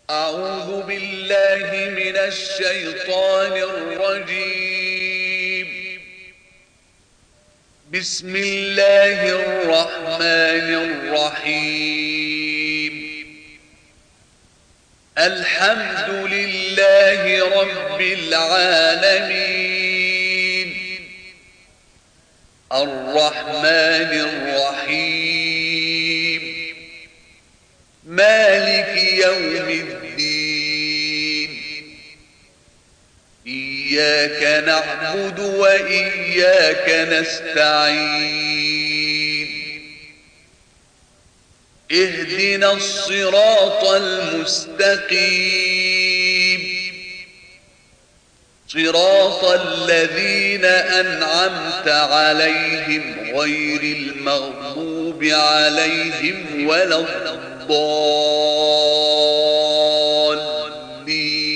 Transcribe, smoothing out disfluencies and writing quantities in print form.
أعوذ بالله من الشيطان الرجيم. بسم الله الرحمن الرحيم. الحمد لله رب العالمين، الرحمن الرحيم، مالك يوم الدين. إياك نعبد وإياك نستعين. اهدنا الصراط المستقيم، صراط الذين أنعمت عليهم غير المغضوب عليهم ولا الضالين.